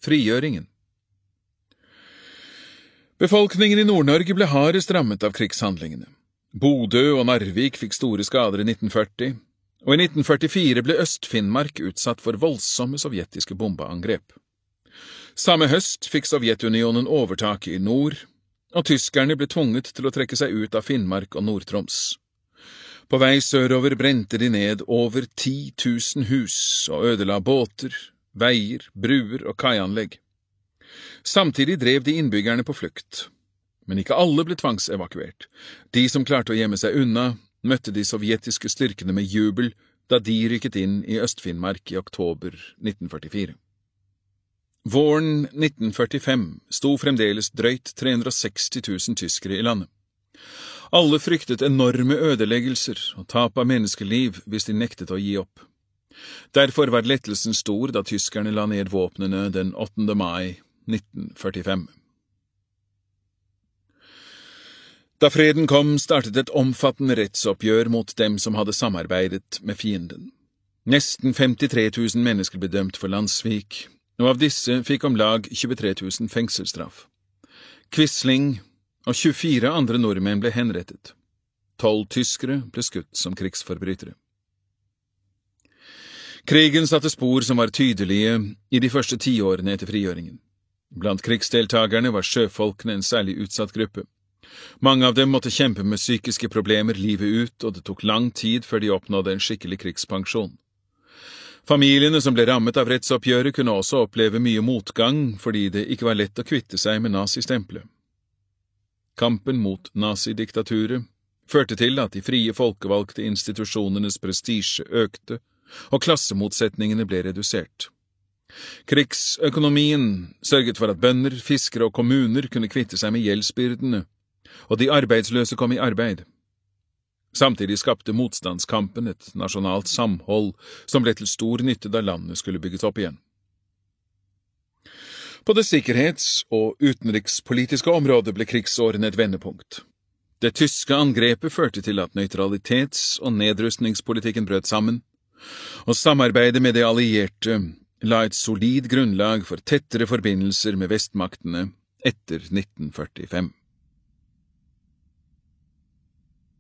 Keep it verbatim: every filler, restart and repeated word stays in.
Frigjøringen. Befolkningen i Nord-Norge ble hardest rammet av krigshandlingene. Bodø og Narvik fikk store skader i nitten førti, og i nitten førtifire ble Øst-Finnmark utsatt for voldsomme sovjetiske bombeangrep. Samme høst fikk Sovjetunionen overtak i nord, og tyskerne ble tvunget til å trekke seg ut av Finnmark og Nord-Troms. På vei sørover brente de ned over ti tusen hus og ødela båter, veier, bruer og kaianlegg. Samtidig drev de innbyggerne på flukt. Men ikke alle ble tvangsevakuert. De som klarte å gjemme seg unna, møtte de sovjetiske styrkene med jubel da de rykket inn i Øst-Finnmark i oktober nitten førtifire. Våren nitten førtifem sto fremdeles drøyt tre hundre og seksti tusen tyskere i landet. Alle fryktet enorme ødeleggelser og tap av menneskeliv hvis de nektet å gi opp. Derfor var lettelsen stor da tyskerne la ned våpnene den åttende mai nitten førtifem. Da freden kom, startet et omfattende rettsoppgjør mot dem som hadde samarbeidet med fienden. Nesten femtitre tusen mennesker ble dømt for landssvik, og av disse fikk om lag tjuetre tusen fengselsstraff. Quisling og tjuefire andre nordmenn ble henrettet. Tolv tyskere ble skutt som krigsforbrytere. Krigen satte spor som var tydelige i de første tiårene etter frigjøringen. Blant krigsdeltagerne var sjøfolkene en særlig utsatt gruppe. Mange av dem måtte kjempe med psykiske problemer livet ut, og det tok lang tid før de oppnådde en skikkelig krigspensjon. Familiene som ble rammet av rettsoppgjøret kunne også oppleve mye motgang fordi det ikke var lett å kvitte seg med nazistempelet. Kampen mot nazidiktaturet førte til at de frie folkevalgte institusjonenes prestisje økte, og klassemotsetningene ble redusert. Krigsøkonomien sørget for at bønder, fiskere og kommuner kunne kvitte seg med gjeldsbyrdene, og de arbeidsløse kom i arbeid. Samtidig skapte motstandskampen et nasjonalt samhold som ble til stor nytte da landet skulle bygges opp igjen. På det sikkerhets- og utenrikspolitiske området ble krigsårene et vendepunkt. Det tyske angrepet førte til at nøytralitets- og nedrustningspolitikken brøt sammen, og samarbeidet med de allierte la et solid grunnlag for tettere forbindelser med vestmaktene etter nitten førtifem.